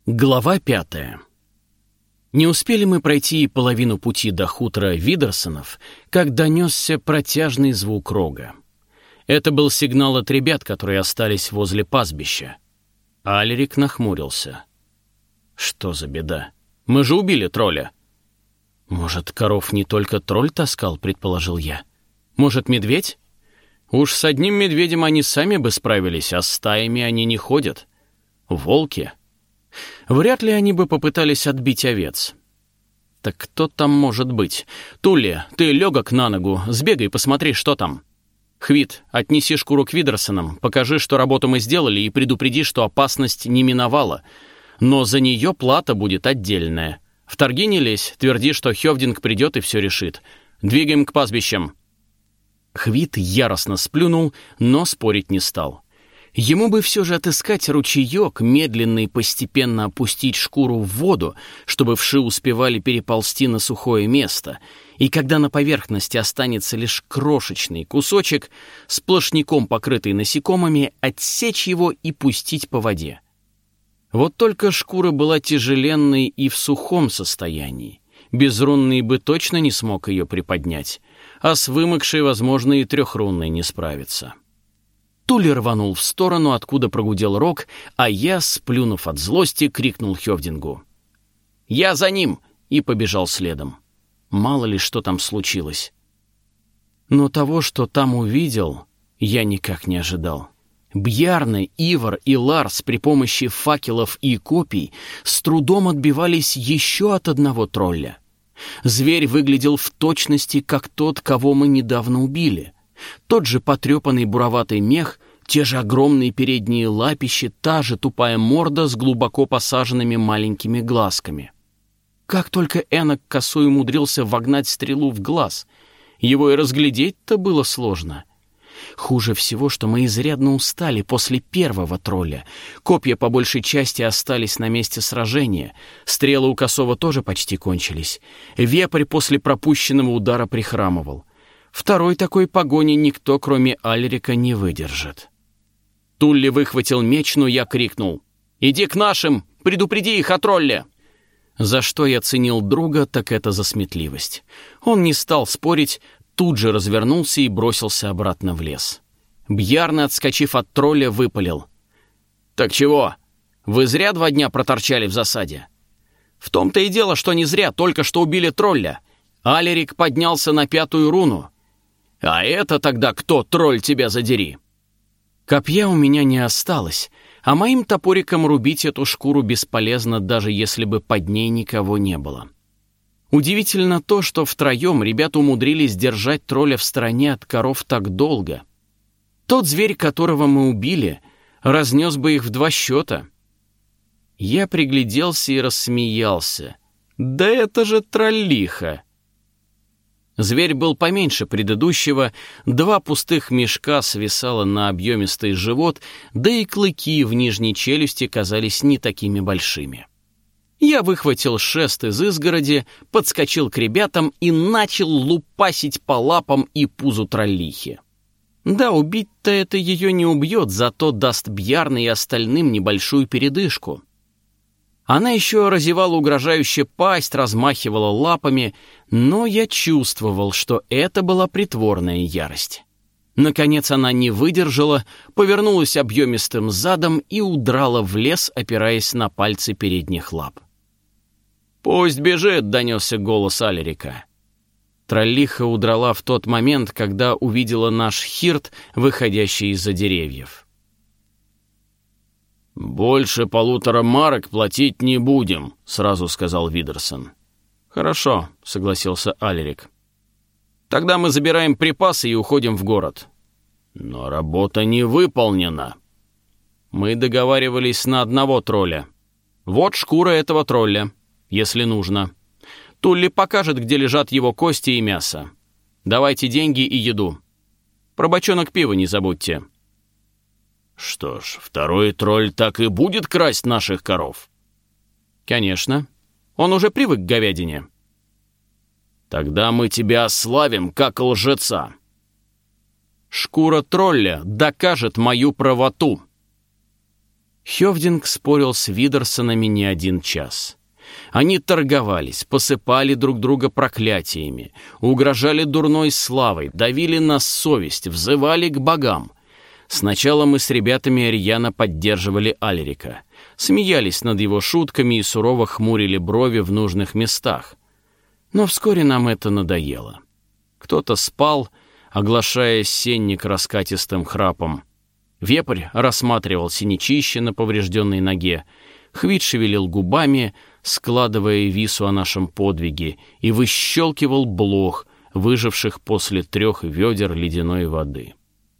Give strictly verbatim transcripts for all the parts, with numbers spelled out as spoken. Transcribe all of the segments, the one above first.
Глава пятая. Не успели мы пройти и половину пути до хутора Видерсонов, как донесся протяжный звук рога. Это был сигнал от ребят, которые остались возле пастбища. Алерик нахмурился. Что за беда? Мы же убили тролля. Может, коров не только тролль таскал, предположил я. Может, медведь? Уж с одним медведем они сами бы справились, а с стаями они не ходят. Волки? Вряд ли они бы попытались отбить овец. Так кто там может быть? Тулли, ты легок на ногу, сбегай, посмотри, что там. Хвит, отнеси шкуру к Видерсонам, покажи, что работу мы сделали, и предупреди, что опасность не миновала. Но за нее плата будет отдельная. В торги не лезь, тверди, что Хёвдинг придет и все решит. Двигаем к пастбищам. Хвит яростно сплюнул, но спорить не стал. Ему бы все же отыскать ручеек, медленно и постепенно опустить шкуру в воду, чтобы вши успевали переползти на сухое место, и когда на поверхности останется лишь крошечный кусочек, сплошняком покрытый насекомыми, отсечь его и пустить по воде. Вот только шкура была тяжеленной и в сухом состоянии. Безрунный бы точно не смог ее приподнять, а с вымокшей, возможно, и трехрунной не справится. Тулли рванул в сторону, откуда прогудел рог, а я, сплюнув от злости, крикнул Хёвдингу. «Я за ним!» и побежал следом. Мало ли что там случилось. Но того, что там увидел, я никак не ожидал. Бьярны, Ивар и Ларс при помощи факелов и копий с трудом отбивались еще от одного тролля. Зверь выглядел в точности, как тот, кого мы недавно убили. Тот же потрепанный буроватый мех, те же огромные передние лапищи, та же тупая морда с глубоко посаженными маленькими глазками. Как только Энок косой умудрился вогнать стрелу в глаз, его и разглядеть-то было сложно. Хуже всего, что мы изрядно устали после первого тролля. Копья по большей части остались на месте сражения, стрелы у косого тоже почти кончились. Вепрь после пропущенного удара прихрамывал. Второй такой погони никто, кроме Алерика, не выдержит. Тулли выхватил меч, но я крикнул: «Иди к нашим! Предупреди их о тролле!» За что я ценил друга, так это за сметливость. Он не стал спорить, тут же развернулся и бросился обратно в лес. Бьярны, отскочив от тролля, выпалил: «Так чего? Вы зря два дня проторчали в засаде?» «В том-то и дело, что не зря, только что убили тролля. Алерик поднялся на пятую руну. А это тогда кто, тролль, тебя задери?» Копья у меня не осталось, а моим топориком рубить эту шкуру бесполезно, даже если бы под ней никого не было. Удивительно то, что втроем ребята умудрились держать тролля в стороне от коров так долго. Тот зверь, которого мы убили, разнес бы их в два счета. Я пригляделся и рассмеялся. «Да это же троллиха!» Зверь был поменьше предыдущего, два пустых мешка свисало на объемистый живот, да и клыки в нижней челюсти казались не такими большими. Я выхватил шест из изгороди, подскочил к ребятам и начал лупасить по лапам и пузу троллихи. Да, убить-то это ее не убьет, зато даст Бьярне и остальным небольшую передышку. Она еще разевала угрожающе пасть, размахивала лапами, но я чувствовал, что это была притворная ярость. Наконец она не выдержала, повернулась объемистым задом и удрала в лес, опираясь на пальцы передних лап. «Пусть бежит», — донесся голос Алерика. Троллиха удрала в тот момент, когда увидела наш хирт, выходящий из-за деревьев. «Больше полутора марок платить не будем», — сразу сказал Видерсон. «Хорошо», — согласился Алерик. «Тогда мы забираем припасы и уходим в город». «Но работа не выполнена». «Мы договаривались на одного тролля. Вот шкура этого тролля, если нужно. Тулли покажет, где лежат его кости и мясо. Давайте деньги и еду. Про бочонок пива не забудьте». «Что ж, второй тролль так и будет красть наших коров?» «Конечно. Он уже привык к говядине». «Тогда мы тебя ославим, как лжеца». «Шкура тролля докажет мою правоту». Хёвдинг спорил с Видерсонами не один час. Они торговались, посыпали друг друга проклятиями, угрожали дурной славой, давили на совесть, взывали к богам. Сначала мы с ребятами рьяно поддерживали Алерика, смеялись над его шутками и сурово хмурили брови в нужных местах. Но вскоре нам это надоело. Кто-то спал, оглашая сенник раскатистым храпом. Вепрь рассматривал синячище на поврежденной ноге, Хвит шевелил губами, складывая вису о нашем подвиге, и выщелкивал блох, выживших после трех ведер ледяной воды.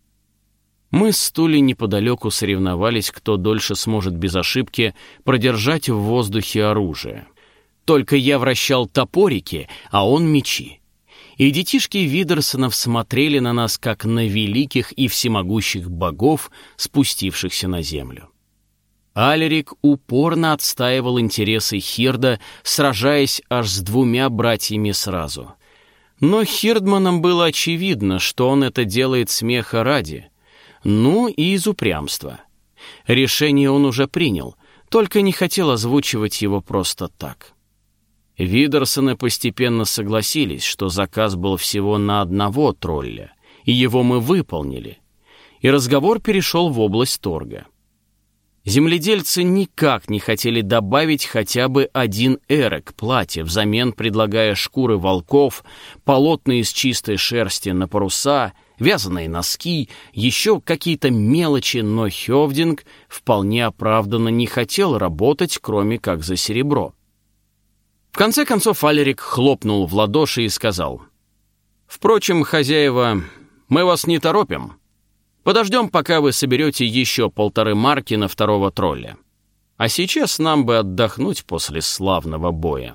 Мы с Тулей неподалеку соревновались, кто дольше сможет без ошибки продержать в воздухе оружие. Только я вращал топорики, а он мечи. И детишки Видерсонов смотрели на нас, как на великих и всемогущих богов, спустившихся на землю. Алерик упорно отстаивал интересы Хирда, сражаясь аж с двумя братьями сразу. Но Хирдманам было очевидно, что он это делает смеха ради, ну и из упрямства. Решение он уже принял, только не хотел озвучивать его просто так. Видерсоны постепенно согласились, что заказ был всего на одного тролля, и его мы выполнили, и разговор перешел в область торга. Земледельцы никак не хотели добавить хотя бы один эрек платья, взамен предлагая шкуры волков, полотна из чистой шерсти на паруса, вязаные носки, еще какие-то мелочи, но Хёвдинг вполне оправданно не хотел работать, кроме как за серебро. В конце концов Алерик хлопнул в ладоши и сказал: «Впрочем, хозяева, мы вас не торопим. Подождем, пока вы соберете еще полторы марки на второго тролля. А сейчас нам бы отдохнуть после славного боя».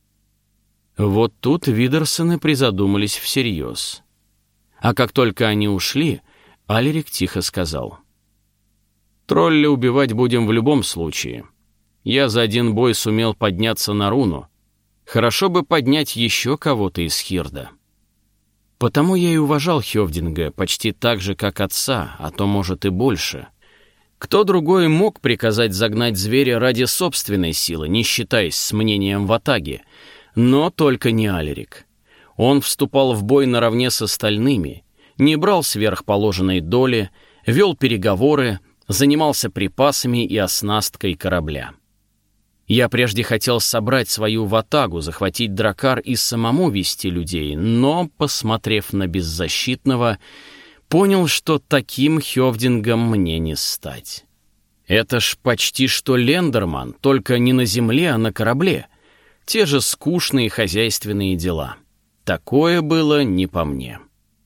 Вот тут Видерсоны призадумались всерьез. А как только они ушли, Алерик тихо сказал: «Тролля убивать будем в любом случае. Я за один бой сумел подняться на руну. Хорошо бы поднять еще кого-то из Хирда». Потому я и уважал Хёвдинга почти так же, как отца, а то, может, и больше. Кто другой мог приказать загнать зверя ради собственной силы, не считаясь с мнением ватаги, но только не Алерик. Он вступал в бой наравне с остальными, не брал сверхположенной доли, вел переговоры, занимался припасами и оснасткой корабля. Я прежде хотел собрать свою ватагу, захватить дракар и самому вести людей, но, посмотрев на беззащитного, понял, что таким Хёвдингом мне не стать. Это ж почти что Лендерман, только не на земле, а на корабле. Те же скучные хозяйственные дела. Такое было не по мне.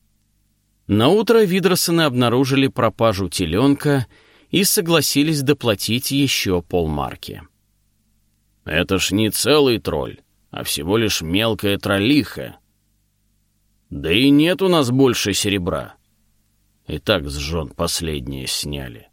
Наутро Видерсоны обнаружили пропажу теленка и согласились доплатить еще полмарки. «Это ж не целый тролль, а всего лишь мелкая троллиха. Да и нет у нас больше серебра. И так с жен последнее сняли».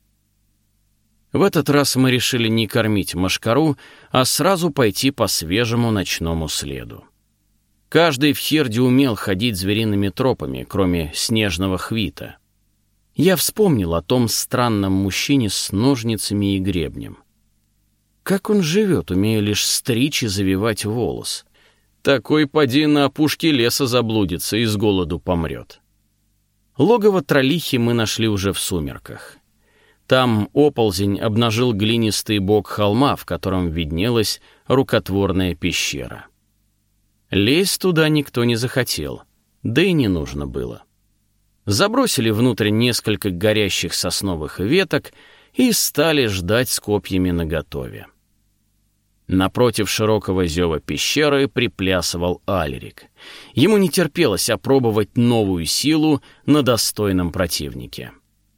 В этот раз мы решили не кормить мошкару, а сразу пойти по свежему ночному следу. Каждый в Хирде умел ходить звериными тропами, кроме снежного Хвита. Я вспомнил о том странном мужчине с ножницами и гребнем. Как он живет, умея лишь стричь и завивать волос? Такой поди на опушке леса заблудится и с голоду помрет. Логово троллихи мы нашли уже в сумерках. Там оползень обнажил глинистый бок холма, в котором виднелась рукотворная пещера. Лезть туда никто не захотел, да и не нужно было. Забросили внутрь несколько горящих сосновых веток и стали ждать с копьями наготове. Напротив широкого зева пещеры приплясывал Алерик. Ему не терпелось опробовать новую силу на достойном противнике.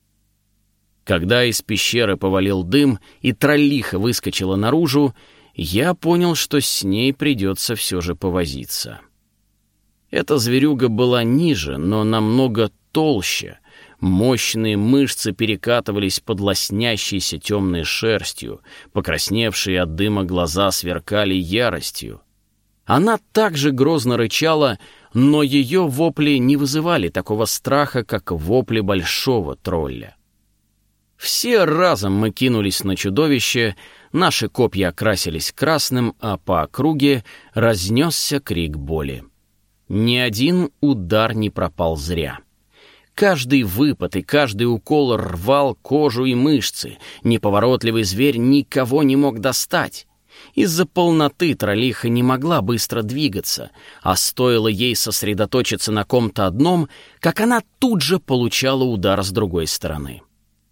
Когда из пещеры повалил дым и троллиха выскочила наружу, я понял, что с ней придется все же повозиться. Эта зверюга была ниже, но намного толще. Мощные мышцы перекатывались под лоснящейся темной шерстью, покрасневшие от дыма глаза сверкали яростью. Она также грозно рычала, но ее вопли не вызывали такого страха, как вопли большого тролля. Все разом мы кинулись на чудовище, наши копья окрасились красным, а по округе разнесся крик боли. Ни один удар не пропал зря. Каждый выпад и каждый укол рвал кожу и мышцы. Неповоротливый зверь никого не мог достать. Из-за полноты троллиха не могла быстро двигаться, а стоило ей сосредоточиться на ком-то одном, как она тут же получала удар с другой стороны.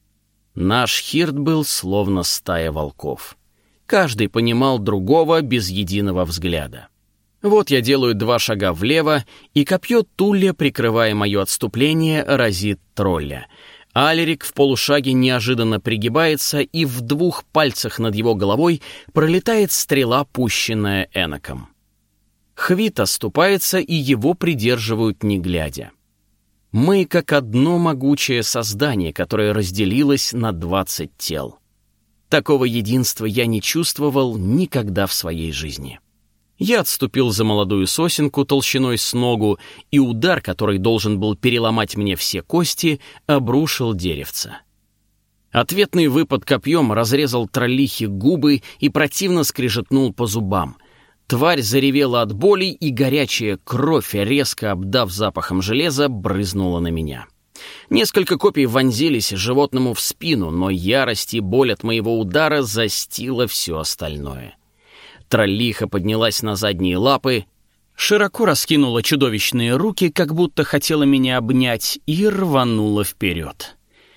Наш хирт был словно стая волков. Каждый понимал другого без единого взгляда. Вот я делаю два шага влево, и копье Тулля, прикрывая мое отступление, разит тролля. Алерик в полушаге неожиданно пригибается, и в двух пальцах над его головой пролетает стрела, пущенная Энаком. Хвит оступается, и его придерживают не глядя. Мы как одно могучее создание, которое разделилось на двадцать тел. Такого единства я не чувствовал никогда в своей жизни. Я отступил за молодую сосенку толщиной с ногу, и удар, который должен был переломать мне все кости, обрушил деревце. Ответный выпад копьем разрезал троллихе губы и противно скрежетнул по зубам. Тварь заревела от боли, и горячая кровь, резко обдав запахом железа, брызнула на меня. Несколько копий вонзились животному в спину, но ярость и боль от моего удара застила все остальное. Троллиха поднялась на задние лапы, широко раскинула чудовищные руки, как будто хотела меня обнять, и рванула вперед.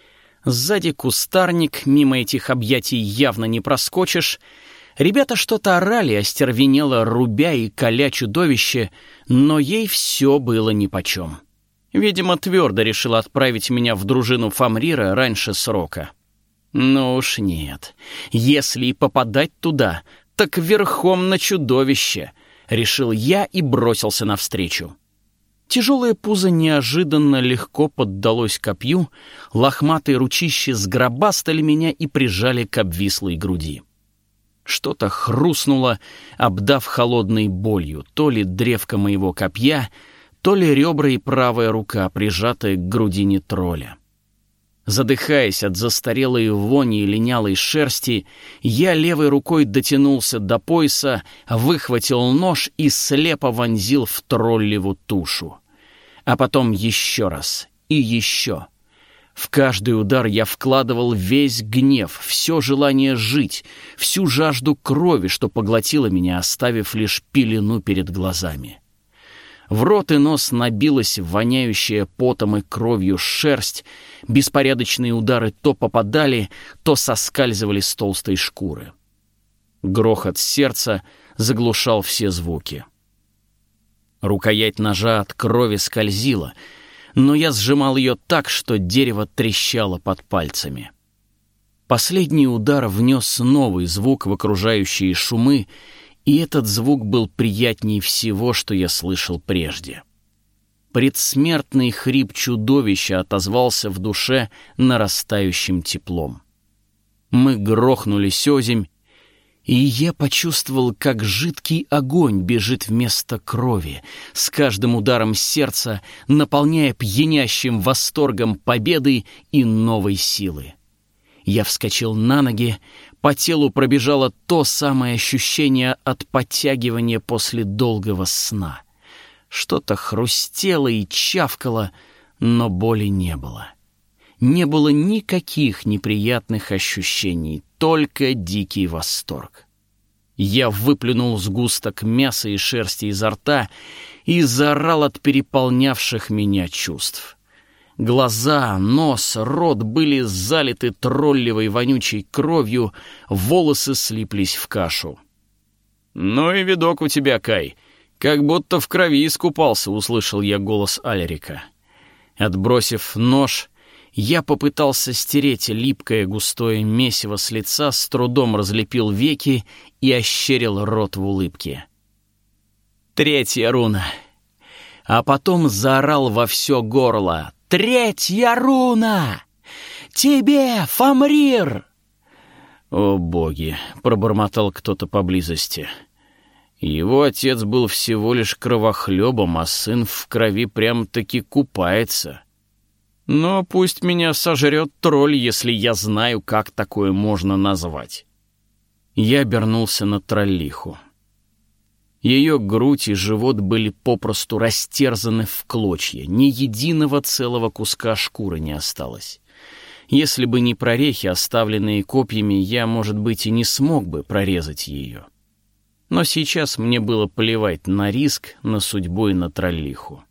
Сзади кустарник, мимо этих объятий явно не проскочишь. Ребята что-то орали, остервенело рубя и коля чудовище, но ей все было нипочем. Видимо, твердо решила отправить меня в дружину Фамрира раньше срока. Ну уж нет, если и попадать туда, так верхом на чудовище, решил я и бросился навстречу. Тяжелое пузо неожиданно легко поддалось копью, лохматые ручища сгробастали меня и прижали к обвислой груди. Что-то хрустнуло, обдав холодной болью, то ли древко моего копья, то ли ребра и правая рука, прижатая к грудине тролля. Задыхаясь от застарелой вони и линялой шерсти, я левой рукой дотянулся до пояса, выхватил нож и слепо вонзил в троллеву тушу. А потом еще раз и еще. В каждый удар я вкладывал весь гнев, все желание жить, всю жажду крови, что поглотило меня, оставив лишь пелену перед глазами. В рот и нос набилась воняющая потом и кровью шерсть, беспорядочные удары то попадали, то соскальзывали с толстой шкуры. Грохот сердца заглушал все звуки. Рукоять ножа от крови скользила, но я сжимал ее так, что дерево трещало под пальцами. Последний удар внес новый звук в окружающие шумы, и этот звук был приятней всего, что я слышал прежде. Предсмертный хрип чудовища отозвался в душе нарастающим теплом. Мы грохнулись озимь, и я почувствовал, как жидкий огонь бежит вместо крови, с каждым ударом сердца наполняя пьянящим восторгом победы и новой силы. Я вскочил на ноги, по телу пробежало то самое ощущение от подтягивания после долгого сна. Что-то хрустело и чавкало, но боли не было. Не было никаких неприятных ощущений, только дикий восторг. Я выплюнул сгусток мяса и шерсти изо рта и заорал от переполнявших меня чувств. Глаза, нос, рот были залиты троллевой вонючей кровью, волосы слиплись в кашу. «Ну и видок у тебя, Кай, как будто в крови искупался», — услышал я голос Алерика. Отбросив нож, я попытался стереть липкое густое месиво с лица, с трудом разлепил веки и ощерил рот в улыбке. Третья руна. А потом заорал во все горло: «Третья руна! Тебе, Фамрир!» «О боги!» — пробормотал кто-то поблизости. Его отец был всего лишь кровохлебом, а сын в крови прям-таки купается. Но пусть меня сожрет тролль, если я знаю, как такое можно назвать. Я обернулся на троллиху. Ее грудь и живот были попросту растерзаны в клочья. Ни единого целого куска шкуры не осталось. Если бы не прорехи, оставленные копьями, я, может быть, и не смог бы прорезать ее. Но сейчас мне было плевать на риск, на судьбу и на троллиху.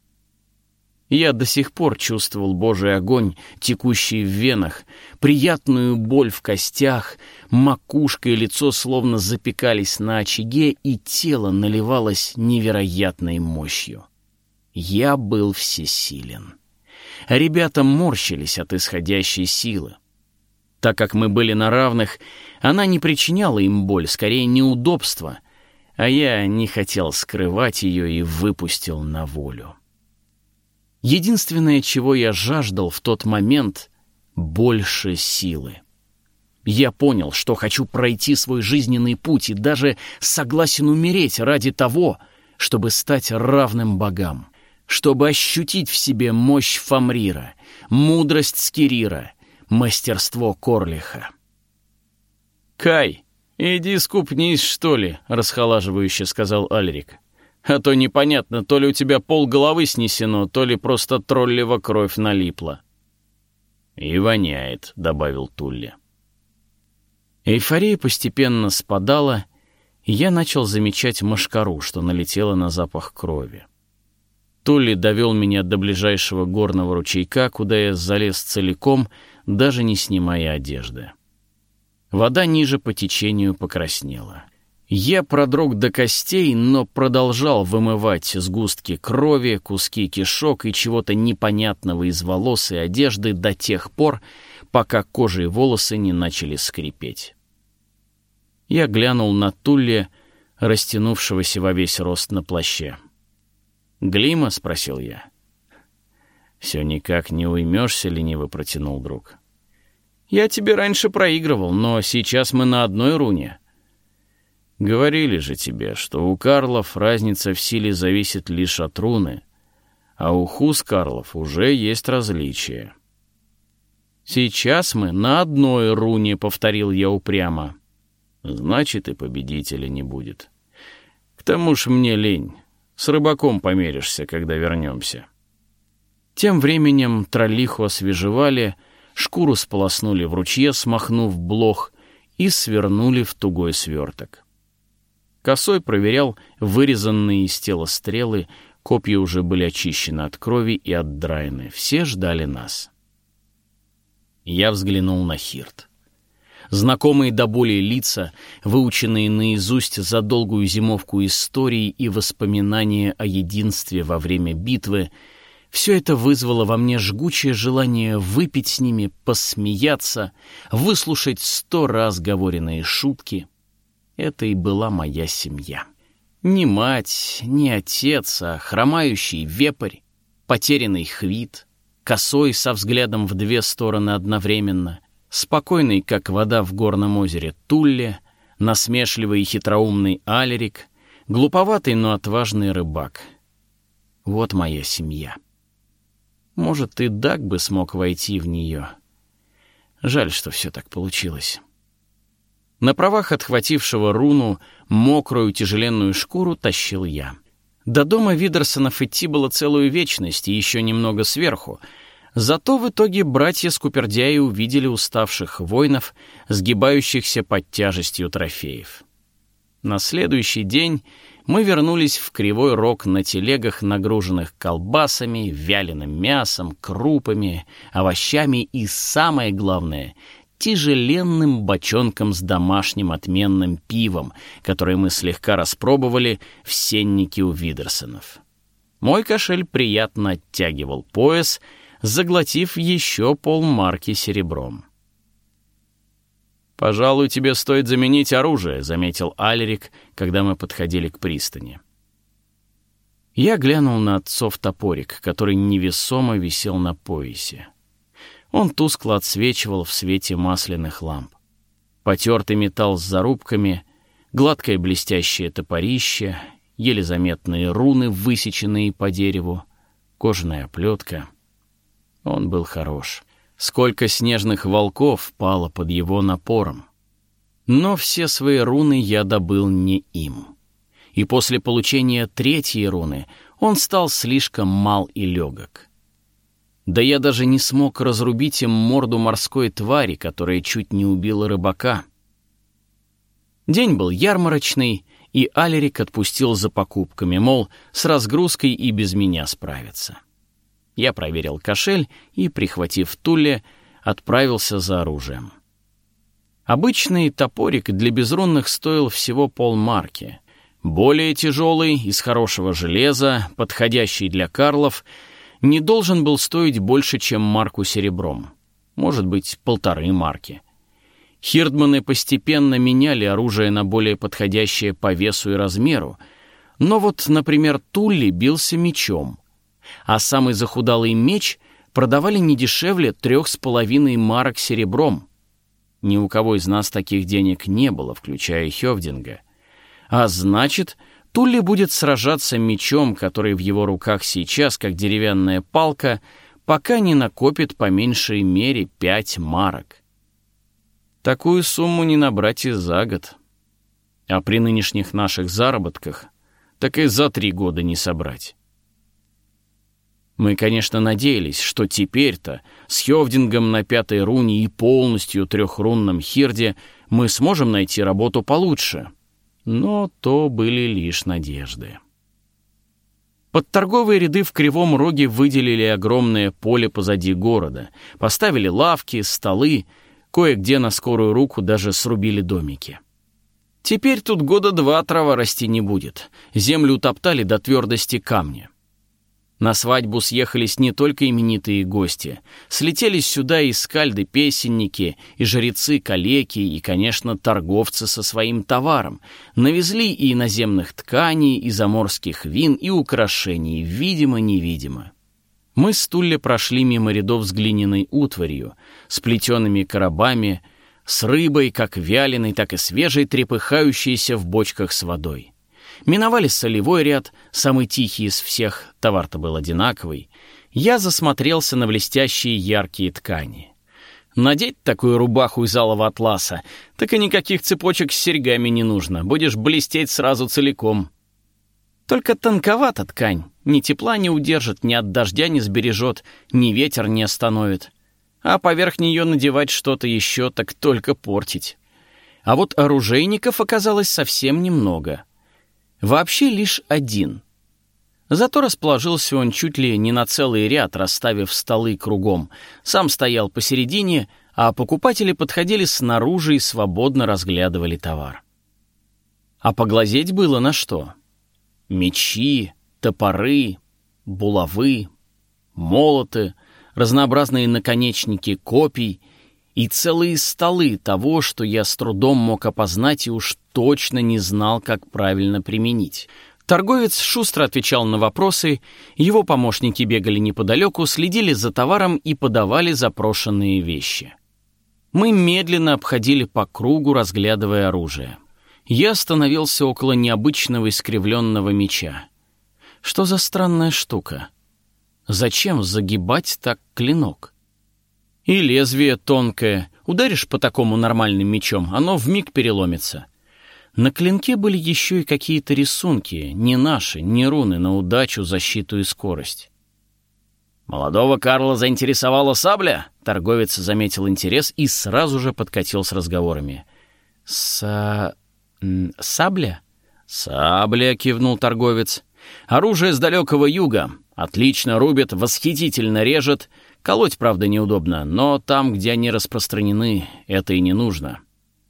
Я до сих пор чувствовал Божий огонь, текущий в венах, приятную боль в костях, макушка и лицо словно запекались на очаге, и тело наливалось невероятной мощью. Я был всесилен. Ребята морщились от исходящей силы. Так как мы были на равных, она не причиняла им боль, скорее неудобства, а я не хотел скрывать ее и выпустил на волю. Единственное, чего я жаждал в тот момент — больше силы. Я понял, что хочу пройти свой жизненный путь и даже согласен умереть ради того, чтобы стать равным богам, чтобы ощутить в себе мощь Фамрира, мудрость Скирира, мастерство Корлиха. «Кай, иди скупнись, что ли», — расхолаживающе сказал Альрик. «А то непонятно, то ли у тебя полголовы снесено, то ли просто троллева кровь налипла». «И воняет», — добавил Тулли. Эйфория постепенно спадала, и я начал замечать мошкару, что налетела на запах крови. Тулли довел меня до ближайшего горного ручейка, куда я залез целиком, даже не снимая одежды. Вода ниже по течению покраснела. Я продрог до костей, но продолжал вымывать сгустки крови, куски кишок и чего-то непонятного из волос и одежды до тех пор, пока кожа и волосы не начали скрипеть. Я глянул на Тулли, растянувшегося во весь рост на плаще. «Глима?» — спросил я. «Все никак не уймешься», — лениво протянул друг. «Я тебе раньше проигрывал, но сейчас мы на одной руне». «Говорили же тебе, что у Карлов разница в силе зависит лишь от руны, а у Хускарлов уже есть различия». «Сейчас мы на одной руне», — повторил я упрямо. «Значит, и победителя не будет. К тому ж мне лень. С рыбаком померишься, когда вернемся». Тем временем троллиху освежевали, шкуру сполоснули в ручье, смахнув блох, и свернули в тугой сверток. Косой проверял вырезанные из тела стрелы, копья уже были очищены от крови и отдраены. Все ждали нас. Я взглянул на Хирт. Знакомые до боли лица, выученные наизусть за долгую зимовку истории и воспоминания о единстве во время битвы, все это вызвало во мне жгучее желание выпить с ними, посмеяться, выслушать сто раз говоренные шутки. Это и была моя семья. Ни мать, ни отец, а хромающий вепрь, потерянный хвит, косой со взглядом в две стороны одновременно, спокойный, как вода в горном озере, Тулли, насмешливый и хитроумный Алерик, глуповатый, но отважный рыбак. Вот моя семья. Может, и Даг бы смог войти в нее. Жаль, что все так получилось. На правах отхватившего руну мокрую тяжеленную шкуру тащил я. До дома Видерсонов идти было целую вечность и еще немного сверху. Зато в итоге братья-скупердяи увидели уставших воинов, сгибающихся под тяжестью трофеев. На следующий день мы вернулись в Кривой Рог на телегах, нагруженных колбасами, вяленым мясом, крупами, овощами и, самое главное, тяжеленным бочонком с домашним отменным пивом, которое мы слегка распробовали в сеннике у Видерсонов. Мой кошель приятно оттягивал пояс, заглотив еще полмарки серебром. «Пожалуй, тебе стоит заменить оружие», — заметил Альрик, когда мы подходили к пристани. Я глянул на отцов топорик, который невесомо висел на поясе. Он тускло отсвечивал в свете масляных ламп. Потертый металл с зарубками, гладкое блестящее топорище, еле заметные руны, высеченные по дереву, кожаная оплетка. Он был хорош. Сколько снежных волков пало под его напором. Но все свои руны я добыл не им. И после получения третьей руны он стал слишком мал и легок. Да я даже не смог разрубить им морду морской твари, которая чуть не убила рыбака. День был ярмарочный, и Алерик отпустил за покупками, мол, с разгрузкой и без меня справится. Я проверил кошель и, прихватив Тулле, отправился за оружием. Обычный топорик для безрунных стоил всего полмарки. Более тяжелый, из хорошего железа, подходящий для карлов, не должен был стоить больше, чем марку серебром. Может быть, полторы марки. Хирдманы постепенно меняли оружие на более подходящее по весу и размеру, но вот, например, Тулли бился мечом, а самый захудалый меч продавали не дешевле трех с половиной марок серебром. Ни у кого из нас таких денег не было, включая Хёвдинга. А значит, Тулли будет сражаться мечом, который в его руках сейчас, как деревянная палка, пока не накопит по меньшей мере пять марок. Такую сумму не набрать и за год. А при нынешних наших заработках так и за три года не собрать. Мы, конечно, надеялись, что теперь-то с Хёвдингом на пятой руне и полностью трехрунном Хирде мы сможем найти работу получше. Но то были лишь надежды. Под торговые ряды в Кривом Роге выделили огромное поле позади города, поставили лавки, столы, кое-где на скорую руку даже срубили домики. Теперь тут года два трава расти не будет. Землю утоптали до твердости камня. На свадьбу съехались не только именитые гости. Слетелись сюда и скальды-песенники, и жрецы-калеки, и, конечно, торговцы со своим товаром. Навезли и иноземных тканей, и заморских вин, и украшений, видимо-невидимо. Мы с Тулле прошли мимо рядов с глиняной утварью, с плетеными коробами, с рыбой, как вяленой, так и свежей, трепыхающейся в бочках с водой. Миновали солевой ряд, самый тихий из всех, товар-то был одинаковый. Я засмотрелся на блестящие яркие ткани. Надеть такую рубаху из алого атласа, так и никаких цепочек с серьгами не нужно, будешь блестеть сразу целиком. Только тонковата ткань, ни тепла не удержит, ни от дождя не сбережет, ни ветер не остановит. А поверх нее надевать что-то еще, так только портить. А вот оружейников оказалось совсем немного. Вообще лишь один. Зато расположился он чуть ли не на целый ряд, расставив столы кругом. Сам стоял посередине, а покупатели подходили снаружи и свободно разглядывали товар. А поглазеть было на что? Мечи, топоры, булавы, молоты, разнообразные наконечники копий и целые столы того, что я с трудом мог опознать и уж точно не знал, как правильно применить. Торговец шустро отвечал на вопросы, его помощники бегали неподалеку, следили за товаром и подавали запрошенные вещи. Мы медленно обходили по кругу, разглядывая оружие. Я остановился около необычного искривленного меча. Что за странная штука? Зачем загибать так клинок? И лезвие тонкое. Ударишь по такому нормальным мечом, оно вмиг переломится. На клинке были еще и какие-то рисунки, не наши, не руны на удачу, защиту и скорость. «Молодого Карла заинтересовала сабля?» Торговец заметил интерес и сразу же подкатил с разговорами. «Са... сабля?» «Сабля», — кивнул торговец. «Оружие с далекого юга. Отлично рубит, восхитительно режет. Колоть, правда, неудобно, но там, где они распространены, это и не нужно».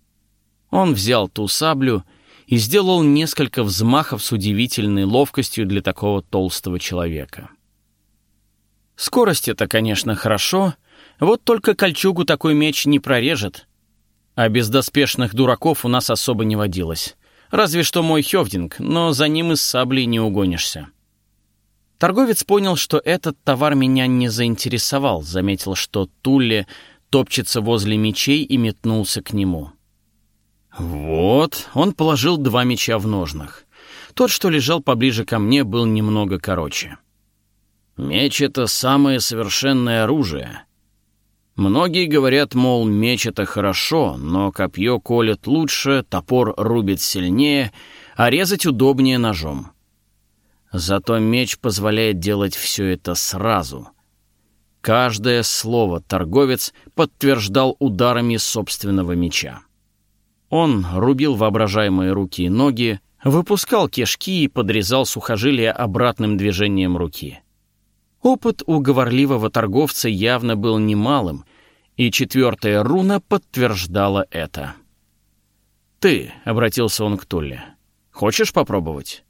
Он взял ту саблю и сделал несколько взмахов с удивительной ловкостью для такого толстого человека. Скорость — это, конечно, хорошо, вот только кольчугу такой меч не прорежет. А бездоспешных дураков у нас особо не водилось. Разве что мой Хёвдинг, но за ним из саблей не угонишься. Торговец понял, что этот товар меня не заинтересовал, заметил, что Тулле топчется возле мечей и метнулся к нему. Вот, он положил два меча в ножнах. Тот, что лежал поближе ко мне, был немного короче. Меч — это самое совершенное оружие. Многие говорят, мол, меч — это хорошо, но копье колет лучше, топор рубит сильнее, а резать удобнее ножом. Зато меч позволяет делать все это сразу. Каждое слово торговец подтверждал ударами собственного меча. Он рубил воображаемые руки и ноги, выпускал кишки и подрезал сухожилия обратным движением руки. Опыт у говорливого торговца явно был немалым, и четвертая руна подтверждала это. «Ты», — обратился он к Тулле, — «хочешь попробовать?»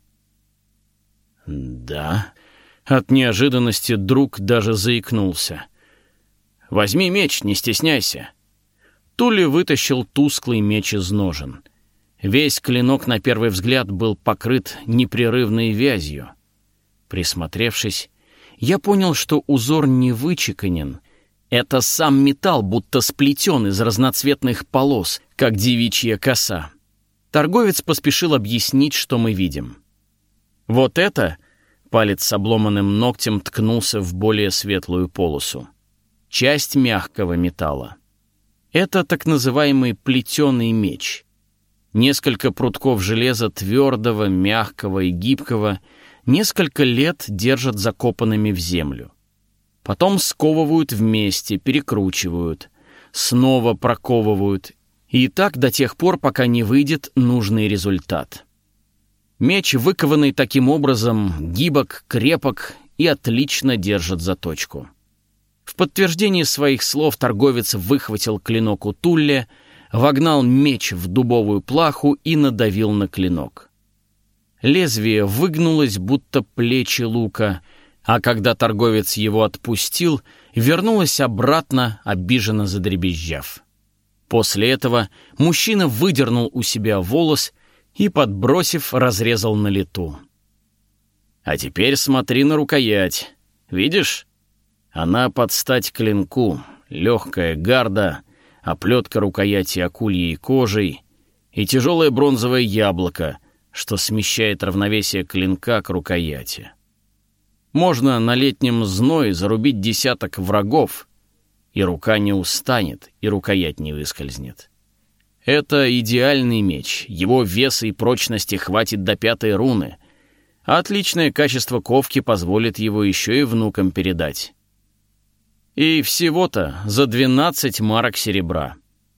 «Да». От неожиданности друг даже заикнулся. «Возьми меч, не стесняйся». Тулли вытащил тусклый меч из ножен. Весь клинок на первый взгляд был покрыт непрерывной вязью. Присмотревшись, я понял, что узор не вычеканен. Это сам металл будто сплетен из разноцветных полос, как девичья коса. Торговец поспешил объяснить, что мы видим. «Вот это...» — палец с обломанным ногтем ткнулся в более светлую полосу. «Часть мягкого металла. Это так называемый плетеный меч. Несколько прутков железа твердого, мягкого и гибкого несколько лет держат закопанными в землю. Потом сковывают вместе, перекручивают, снова проковывают, и так до тех пор, пока не выйдет нужный результат. Меч, выкованный таким образом, гибок, крепок и отлично держит заточку». В подтверждение своих слов торговец выхватил клинок у Тулле, вогнал меч в дубовую плаху и надавил на клинок. Лезвие выгнулось, будто плечи лука, а когда торговец его отпустил, вернулось обратно, обиженно задребезжав. После этого мужчина выдернул у себя волос и, подбросив, разрезал на лету. «А теперь смотри на рукоять. Видишь? Она под стать клинку, легкая гарда, оплетка рукояти акульей кожей и тяжелое бронзовое яблоко, что смещает равновесие клинка к рукояти. Можно на летнем зное зарубить десяток врагов, и рука не устанет, и рукоять не выскользнет. Это идеальный меч, его веса и прочности хватит до пятой руны, а отличное качество ковки позволит его еще и внукам передать. И всего-то за двенадцать марок серебра».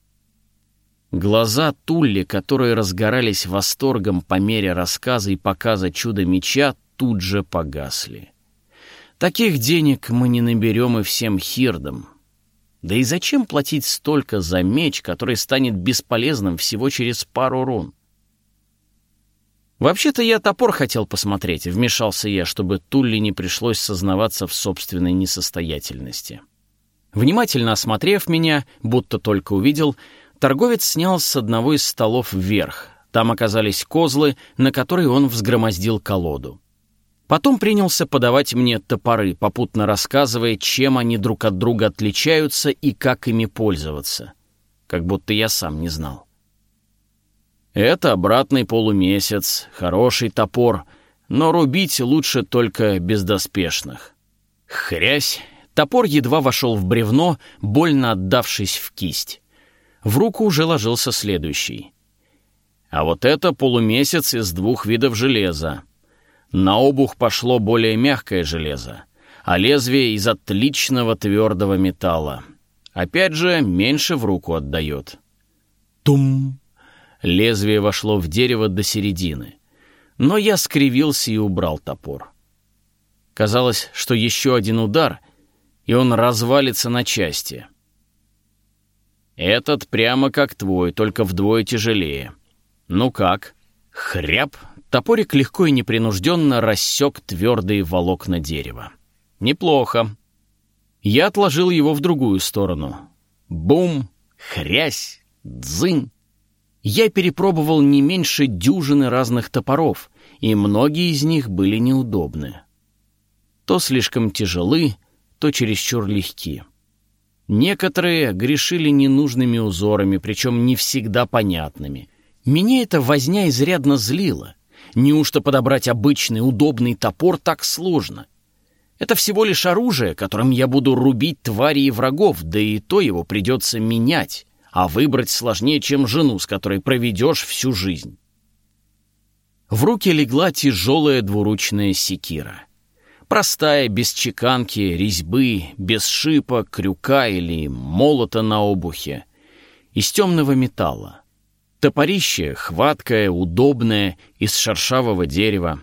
Глаза Тулли, которые разгорались восторгом по мере рассказа и показа чуда меча, тут же погасли. Таких денег мы не наберем и всем хирдам. Да и зачем платить столько за меч, который станет бесполезным всего через пару рун? «Вообще-то я топор хотел посмотреть», — вмешался я, чтобы Тулли не пришлось сознаваться в собственной несостоятельности. Внимательно осмотрев меня, будто только увидел, торговец снял с одного из столов вверх. Там оказались козлы, на которые он взгромоздил колоду. Потом принялся подавать мне топоры, попутно рассказывая, чем они друг от друга отличаются и как ими пользоваться. Как будто я сам не знал. «Это обратный полумесяц, хороший топор, но рубить лучше только бездоспешных». Хрясь! Топор едва вошел в бревно, больно отдавшись в кисть. В руку уже ложился следующий. А вот это полумесяц из двух видов железа. На обух пошло более мягкое железо, а лезвие из отличного твердого металла. Опять же, меньше в руку отдает. Тум! Лезвие вошло в дерево до середины. Но я скривился и убрал топор. Казалось, что еще один удар, и он развалится на части. Этот прямо как твой, только вдвое тяжелее. Ну как? Хряп! Топорик легко и непринужденно рассек твердые волокна дерева. Неплохо. Я отложил его в другую сторону. Бум! Хрясь! Дзынь! Я перепробовал не меньше дюжины разных топоров, и многие из них были неудобны. То слишком тяжелы, то чересчур легки. Некоторые грешили ненужными узорами, причем не всегда понятными. Меня эта возня изрядно злила. Неужто подобрать обычный удобный топор так сложно? Это всего лишь оружие, которым я буду рубить тварей и врагов, да и то его придется менять, а выбрать сложнее, чем жену, с которой проведешь всю жизнь». В руки легла тяжелая двуручная секира. Простая, без чеканки, резьбы, без шипа, крюка или молота на обухе. Из темного металла. Топорище хваткое, удобное, из шершавого дерева.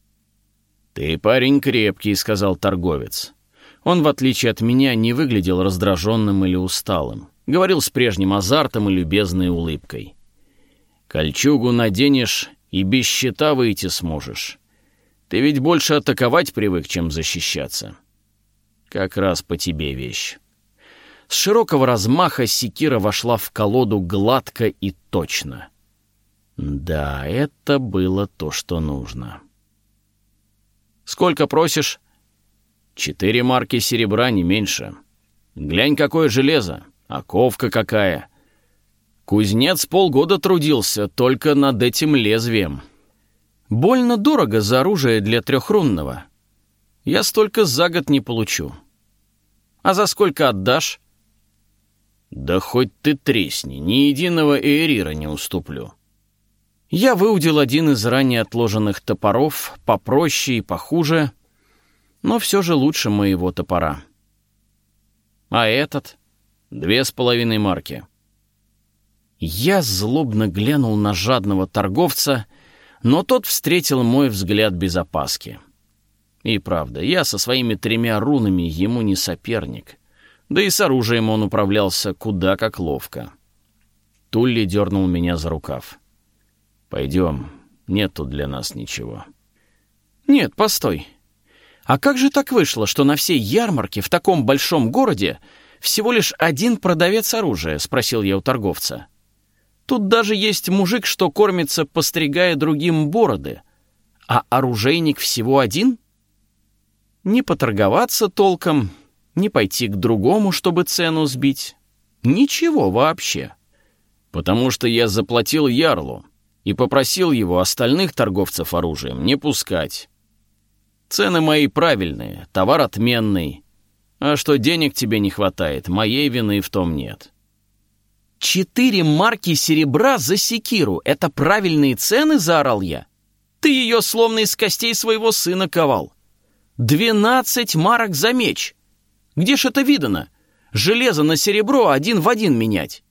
«Ты парень крепкий», — сказал торговец. Он, в отличие от меня, не выглядел раздраженным или усталым. Говорил с прежним азартом и любезной улыбкой. «Кольчугу наденешь и без щита выйти сможешь. Ты ведь больше атаковать привык, чем защищаться. Как раз по тебе вещь». С широкого размаха секира вошла в колоду гладко и точно. Да, это было то, что нужно. «Сколько просишь?» «Четыре марки серебра, не меньше. Глянь, какое железо, а ковка какая. Кузнец полгода трудился только над этим лезвием. Больно дорого за оружие для трехрунного. Я столько за год не получу. А за сколько отдашь?» «Да хоть ты тресни, ни единого эйрира не уступлю». Я выудил один из ранее отложенных топоров, попроще и похуже, но все же лучше моего топора. «А этот?» «Две с половиной марки». Я злобно глянул на жадного торговца, но тот встретил мой взгляд без опаски. И правда, я со своими тремя рунами ему не соперник. Да и с оружием он управлялся куда как ловко. Тулли дернул меня за рукав. «Пойдем, нет тут для нас ничего». «Нет, постой. А как же так вышло, что на всей ярмарке в таком большом городе всего лишь один продавец оружия?» — спросил я у торговца. «Тут даже есть мужик, что кормится, постригая другим бороды. А оружейник всего один? Не поторговаться толком, не пойти к другому, чтобы цену сбить. Ничего вообще. Потому что я заплатил ярлу и попросил его остальных торговцев оружием не пускать. Цены мои правильные, товар отменный. А что денег тебе не хватает, моей вины в том нет». «Четыре марки серебра за секиру — это правильные цены?» — заорал я. «Ты ее словно из костей своего сына ковал. Двенадцать марок за меч! Где ж это видано? Железо на серебро один в один менять.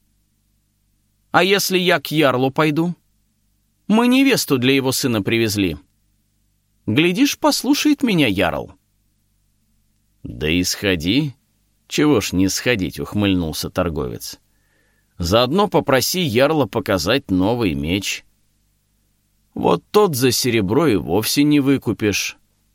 А если я к ярлу пойду? Мы невесту для его сына привезли. Глядишь, послушает меня ярл». «Да и сходи. Чего ж не сходить?» — ухмыльнулся торговец. «Заодно попроси ярла показать новый меч. Вот тот за серебро и вовсе не выкупишь.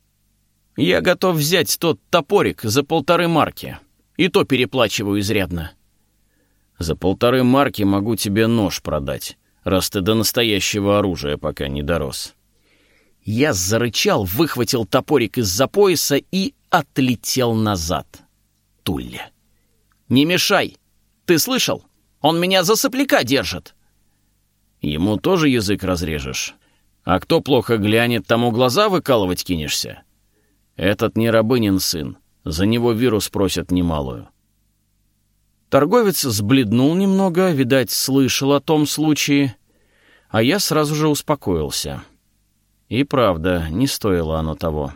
Я готов взять тот топорик за полторы марки, и то переплачиваю изрядно». «За полторы марки могу тебе нож продать, раз ты до настоящего оружия пока не дорос». Я зарычал, выхватил топорик из-за пояса и отлетел назад. «Тулли, не мешай! Ты слышал? Он меня за сопляка держит!» «Ему тоже язык разрежешь? А кто плохо глянет, тому глаза выкалывать кинешься? Этот не рабынин сын, за него вирус просят немалую». Торговец сбледнул немного, видать, слышал о том случае, а я сразу же успокоился. И правда, не стоило оно того.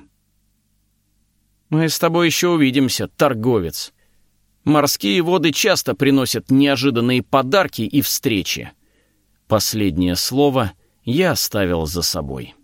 «Мы с тобой еще увидимся, торговец. Морские воды часто приносят неожиданные подарки и встречи». Последнее слово я оставил за собой.